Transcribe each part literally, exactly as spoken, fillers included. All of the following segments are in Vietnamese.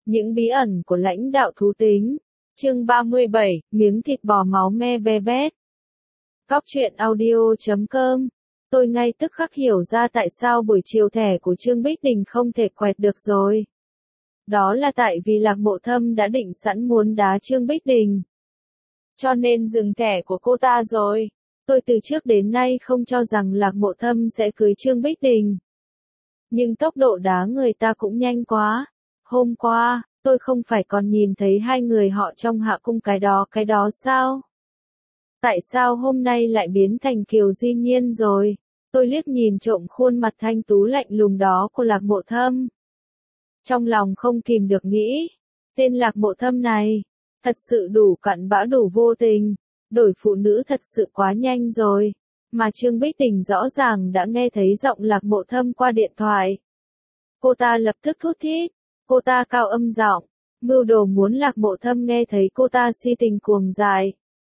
Những bí ẩn của lãnh đạo thú tính. Chương ba mươi bảy, miếng thịt bò máu me be bét. Cóc truyện audio chấm com. Tôi ngay tức khắc hiểu ra tại sao buổi chiều thẻ của Trương Bích Đình không thể quẹt được rồi. Đó là tại vì Lạc Mộ Thâm đã định sẵn muốn đá Trương Bích Đình. Cho nên dừng thẻ của cô ta rồi. Tôi từ trước đến nay không cho rằng Lạc Mộ Thâm sẽ cưới Trương Bích Đình. Nhưng tốc độ đá người ta cũng nhanh quá. Hôm qua, tôi không phải còn nhìn thấy hai người họ trong hạ cung cái đó cái đó sao? Tại sao hôm nay lại biến thành Kiều Di Nhiên rồi? Tôi liếc nhìn trộm khuôn mặt thanh tú lạnh lùng đó của Lạc Mộ Thâm. Trong lòng không kìm được nghĩ, tên Lạc Mộ Thâm này, thật sự đủ cặn bã đủ vô tình, đổi phụ nữ thật sự quá nhanh rồi. Mà Trương Bích Đình rõ ràng đã nghe thấy giọng Lạc Mộ Thâm qua điện thoại. Cô ta lập tức thút thít, cô ta cao âm giọng, mưu đồ muốn Lạc Mộ Thâm nghe thấy cô ta si tình cuồng dại.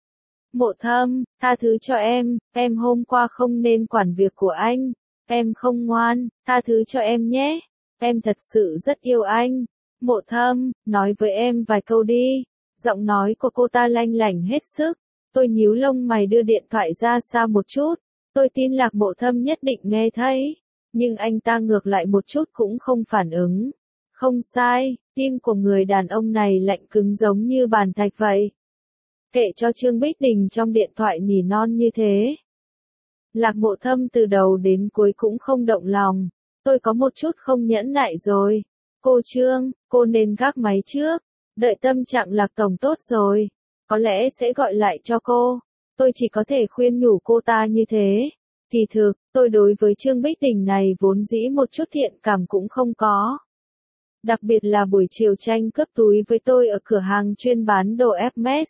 Mộ Thâm, tha thứ cho em, em hôm qua không nên quản việc của anh, em không ngoan, tha thứ cho em nhé, em thật sự rất yêu anh. Mộ Thâm, nói với em vài câu đi. Giọng nói của cô ta lanh lảnh hết sức. Tôi nhíu lông mày đưa điện thoại ra xa một chút. Tôi tin Lạc Mộ Thâm nhất định nghe thấy. Nhưng anh ta ngược lại một chút cũng không phản ứng. Không sai, tim của người đàn ông này lạnh cứng giống như bàn thạch vậy. Kệ cho Trương Bích Đình trong điện thoại nỉ non như thế. Lạc Mộ Thâm từ đầu đến cuối cũng không động lòng. Tôi có một chút không nhẫn nại rồi. Cô Trương, cô nên gác máy trước. Đợi tâm trạng Lạc Tổng tốt rồi. Có lẽ sẽ gọi lại cho cô. Tôi chỉ có thể khuyên nhủ cô ta như thế. Kỳ thực, tôi đối với Trương Bích Đình này vốn dĩ một chút thiện cảm cũng không có. Đặc biệt là buổi chiều tranh cướp túi với tôi ở cửa hàng chuyên bán đồ Hermes.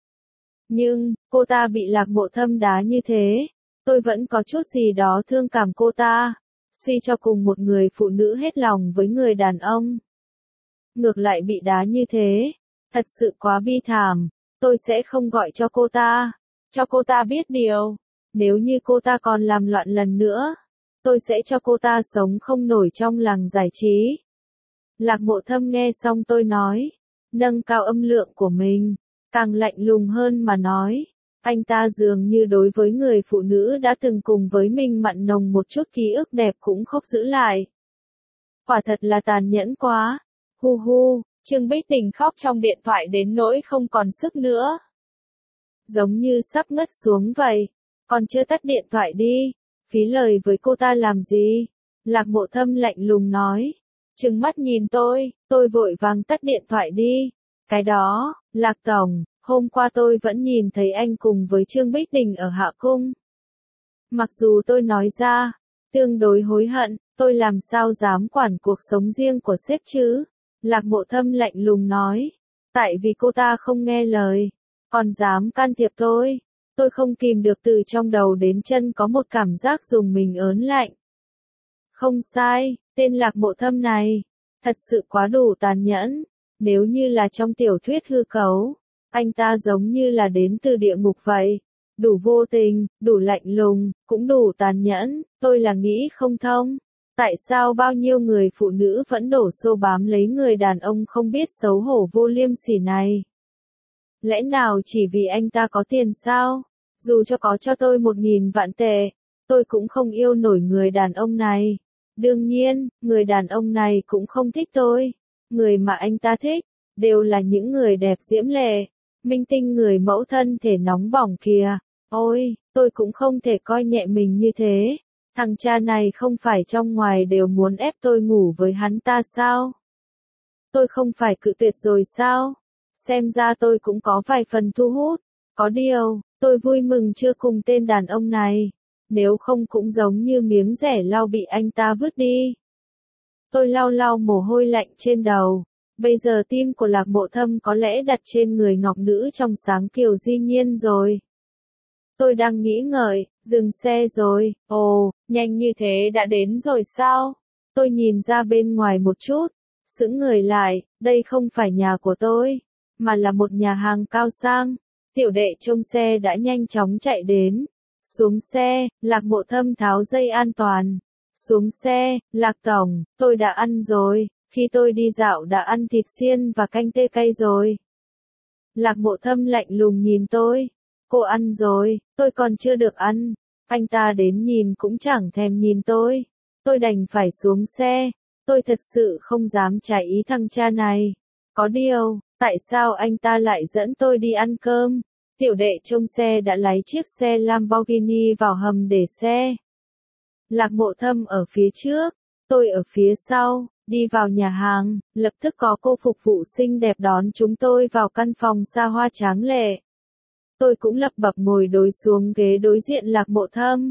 Nhưng, cô ta bị Lạc Mộ Thâm đá như thế. Tôi vẫn có chút gì đó thương cảm cô ta. Suy cho cùng một người phụ nữ hết lòng với người đàn ông. Ngược lại bị đá như thế. Thật sự quá bi thảm. Tôi sẽ không gọi cho cô ta. Cho cô ta biết điều. Nếu như cô ta còn làm loạn lần nữa. Tôi sẽ cho cô ta sống không nổi trong làng giải trí. Lạc Mộ Thâm nghe xong tôi nói. Nâng cao âm lượng của mình. Càng lạnh lùng hơn mà nói. Anh ta dường như đối với người phụ nữ đã từng cùng với mình mặn nồng một chút ký ức đẹp cũng không giữ lại. Quả thật là tàn nhẫn quá. Hu hu, Trương Bích Đình khóc trong điện thoại đến nỗi không còn sức nữa. Giống như sắp ngất xuống vậy. Còn chưa tắt điện thoại đi. Phí lời với cô ta làm gì? Lạc Mộ Thâm lạnh lùng nói. Trừng mắt nhìn tôi, tôi vội vàng tắt điện thoại đi. Cái đó, Lạc Tổng, hôm qua tôi vẫn nhìn thấy anh cùng với Trương Bích Đình ở Hạ Cung. Mặc dù tôi nói ra, tương đối hối hận, tôi làm sao dám quản cuộc sống riêng của sếp chứ? Lạc Mộ Thâm lạnh lùng nói. Tại vì cô ta không nghe lời, còn dám can thiệp tôi. Tôi không kìm được từ trong đầu đến chân có một cảm giác dùng mình ớn lạnh. Không sai, tên Lạc Mộ Thâm này, thật sự quá đủ tàn nhẫn. Nếu như là trong tiểu thuyết hư cấu, anh ta giống như là đến từ địa ngục vậy. Đủ vô tình, đủ lạnh lùng, cũng đủ tàn nhẫn, tôi là nghĩ không thông. Tại sao bao nhiêu người phụ nữ vẫn đổ xô bám lấy người đàn ông không biết xấu hổ vô liêm sỉ này? Lẽ nào chỉ vì anh ta có tiền sao? Dù cho có cho tôi một nghìn vạn tệ, tôi cũng không yêu nổi người đàn ông này. Đương nhiên, người đàn ông này cũng không thích tôi. Người mà anh ta thích, đều là những người đẹp diễm lệ, minh tinh người mẫu thân thể nóng bỏng kìa. Ôi, tôi cũng không thể coi nhẹ mình như thế. Thằng cha này không phải trong ngoài đều muốn ép tôi ngủ với hắn ta sao? Tôi không phải cự tuyệt rồi sao? Xem ra tôi cũng có vài phần thu hút. Có điều, tôi vui mừng chưa cùng tên đàn ông này. Nếu không cũng giống như miếng rẻ lau bị anh ta vứt đi. Tôi lau lau mồ hôi lạnh trên đầu. Bây giờ tim của Lạc Mộ Thâm có lẽ đặt trên người ngọc nữ trong sáng Kiều Di Nhiên rồi. Tôi đang nghĩ ngợi, dừng xe rồi. Ồ, nhanh như thế đã đến rồi sao? Tôi nhìn ra bên ngoài một chút. Sững người lại, đây không phải nhà của tôi, mà là một nhà hàng cao sang. Tiểu đệ trông xe đã nhanh chóng chạy đến. Xuống xe, Lạc Mộ Thâm tháo dây an toàn. Xuống xe, Lạc Tổng, tôi đã ăn rồi, Khi tôi đi dạo đã ăn thịt xiên và canh tê cay rồi. Lạc Mộ Thâm lạnh lùng nhìn tôi. Cô ăn rồi, tôi còn chưa được ăn. Anh ta đến nhìn cũng chẳng thèm nhìn tôi. Tôi đành phải xuống xe. Tôi thật sự không dám trái ý thằng cha này. Có điều, tại sao anh ta lại dẫn tôi đi ăn cơm? Tiểu đệ trông xe đã lái chiếc xe Lamborghini vào hầm để xe. Lạc Mộ Thâm ở phía trước, tôi ở phía sau, đi vào nhà hàng, lập tức có cô phục vụ xinh đẹp đón chúng tôi vào căn phòng xa hoa tráng lệ. Tôi cũng lập bập ngồi đối xuống ghế đối diện Lạc Mộ Thâm.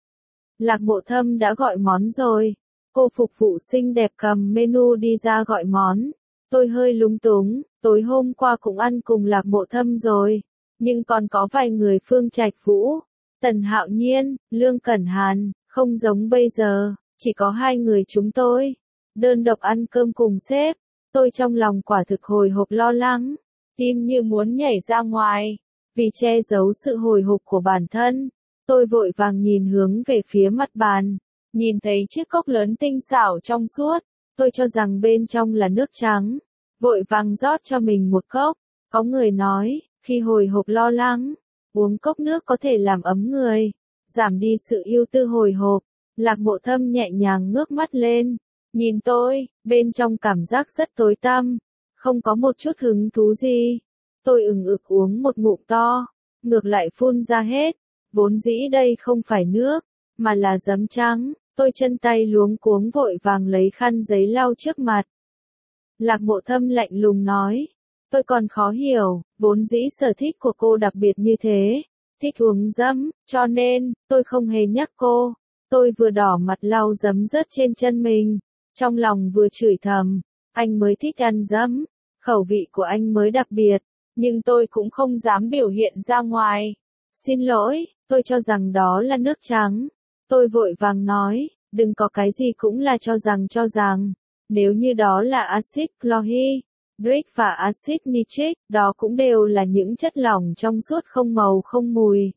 Lạc Mộ Thâm đã gọi món rồi. Cô phục vụ xinh đẹp cầm menu đi ra gọi món. Tôi hơi lúng túng, tối hôm qua cũng ăn cùng Lạc Mộ Thâm rồi. Nhưng còn có vài người Phương Trạch Vũ, Tần Hạo Nhiên, Lương Cẩn Hàn, không giống bây giờ, chỉ có hai người chúng tôi. Đơn độc ăn cơm cùng sếp, tôi trong lòng quả thực hồi hộp lo lắng, tim như muốn nhảy ra ngoài. Vì che giấu sự hồi hộp của bản thân, tôi vội vàng nhìn hướng về phía mặt bàn, nhìn thấy chiếc cốc lớn tinh xảo trong suốt, tôi cho rằng bên trong là nước trắng, vội vàng rót cho mình một cốc. Có người nói, khi hồi hộp lo lắng, uống cốc nước có thể làm ấm người, giảm đi sự ưu tư hồi hộp. Lạc Mộ Thâm nhẹ nhàng ngước mắt lên, nhìn tôi, bên trong cảm giác rất tối tăm, không có một chút hứng thú gì. Tôi ừng ực uống một ngụm to, ngược lại phun ra hết, vốn dĩ đây không phải nước, mà là giấm trắng, tôi chân tay luống cuống vội vàng lấy khăn giấy lau trước mặt. Lạc Mộ Thâm lạnh lùng nói, tôi còn khó hiểu, vốn dĩ sở thích của cô đặc biệt như thế, thích uống giấm, cho nên, tôi không hề nhắc cô. Tôi vừa đỏ mặt lau giấm rớt trên chân mình, trong lòng vừa chửi thầm, anh mới thích ăn giấm, khẩu vị của anh mới đặc biệt, nhưng tôi cũng không dám biểu hiện ra ngoài. Xin lỗi, tôi cho rằng đó là nước trắng. Tôi vội vàng nói, đừng có cái gì cũng là cho rằng cho rằng, nếu như đó là axit chlorhydric và axit nitric, đó cũng đều là những chất lỏng trong suốt không màu không mùi.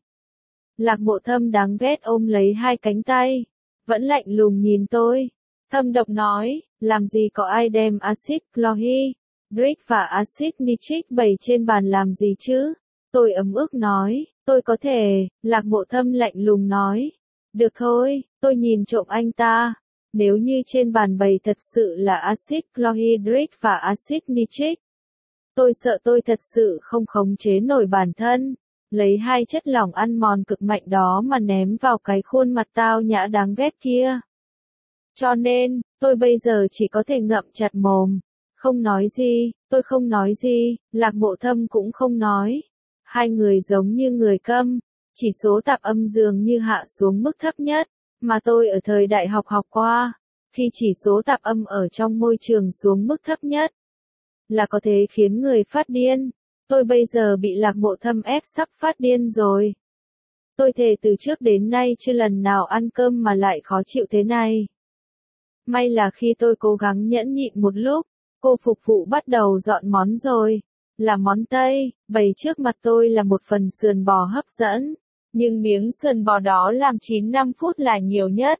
Lạc Mộ Thâm đáng ghét ôm lấy hai cánh tay, vẫn lạnh lùng nhìn tôi. Thâm độc nói, làm gì có ai đem axit chlorhydric và axit nitric bày trên bàn làm gì chứ? Tôi ấm ức nói, tôi có thể. Lạc Mộ Thâm lạnh lùng nói, được thôi, tôi nhìn trộm anh ta. Nếu như trên bàn bày thật sự là axit chlorhydric và axit nitric, tôi sợ tôi thật sự không khống chế nổi bản thân. Lấy hai chất lỏng ăn mòn cực mạnh đó mà ném vào cái khuôn mặt tao nhã đáng ghét kia. Cho nên, tôi bây giờ chỉ có thể ngậm chặt mồm. Không nói gì, tôi không nói gì, Lạc Mộ Thâm cũng không nói. Hai người giống như người câm, chỉ số tạp âm dường như hạ xuống mức thấp nhất, mà tôi ở thời đại học học qua. Khi chỉ số tạp âm ở trong môi trường xuống mức thấp nhất, là có thể khiến người phát điên. Tôi bây giờ bị Lạc Mộ Thâm ép sắp phát điên rồi. Tôi thề từ trước đến nay chưa lần nào ăn cơm mà lại khó chịu thế này. May là khi tôi cố gắng nhẫn nhịn một lúc, cô phục vụ bắt đầu dọn món rồi. Là món Tây, bày trước mặt tôi là một phần sườn bò hấp dẫn. Nhưng miếng sườn bò đó làm chín năm phút là nhiều nhất.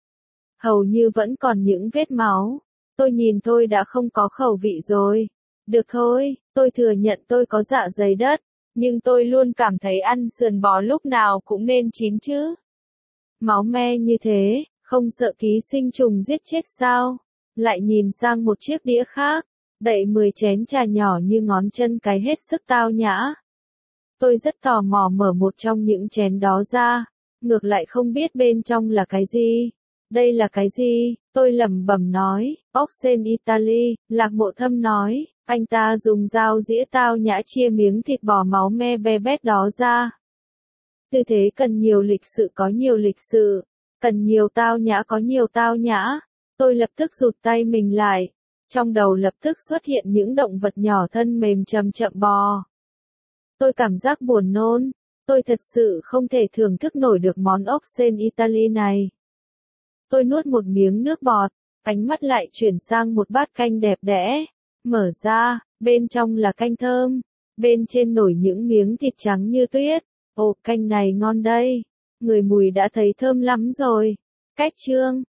Hầu như vẫn còn những vết máu. Tôi nhìn tôi đã không có khẩu vị rồi. Được thôi, tôi thừa nhận tôi có dạ dày đất, nhưng tôi luôn cảm thấy ăn sườn bò lúc nào cũng nên chín chứ. Máu me như thế, không sợ ký sinh trùng giết chết sao? Lại nhìn sang một chiếc đĩa khác, đậy mười chén trà nhỏ như ngón chân cái hết sức tao nhã. Tôi rất tò mò mở một trong những chén đó ra, ngược lại không biết bên trong là cái gì. Đây là cái gì? Tôi lẩm bẩm nói, ốc sên Italy. Lạc Mộ Thâm nói, anh ta dùng dao dĩa tao nhã chia miếng thịt bò máu me be bét đó ra. Tư thế cần nhiều lịch sự có nhiều lịch sự, cần nhiều tao nhã có nhiều tao nhã. Tôi lập tức rụt tay mình lại, trong đầu lập tức xuất hiện những động vật nhỏ thân mềm chậm chậm bò. Tôi cảm giác buồn nôn, tôi thật sự không thể thưởng thức nổi được món ốc sên Italy này. Tôi nuốt một miếng nước bọt, ánh mắt lại chuyển sang một bát canh đẹp đẽ. Mở ra, bên trong là canh thơm, bên trên nổi những miếng thịt trắng như tuyết. Ồ, canh này ngon đây, người mùi đã thấy thơm lắm rồi. Cách chương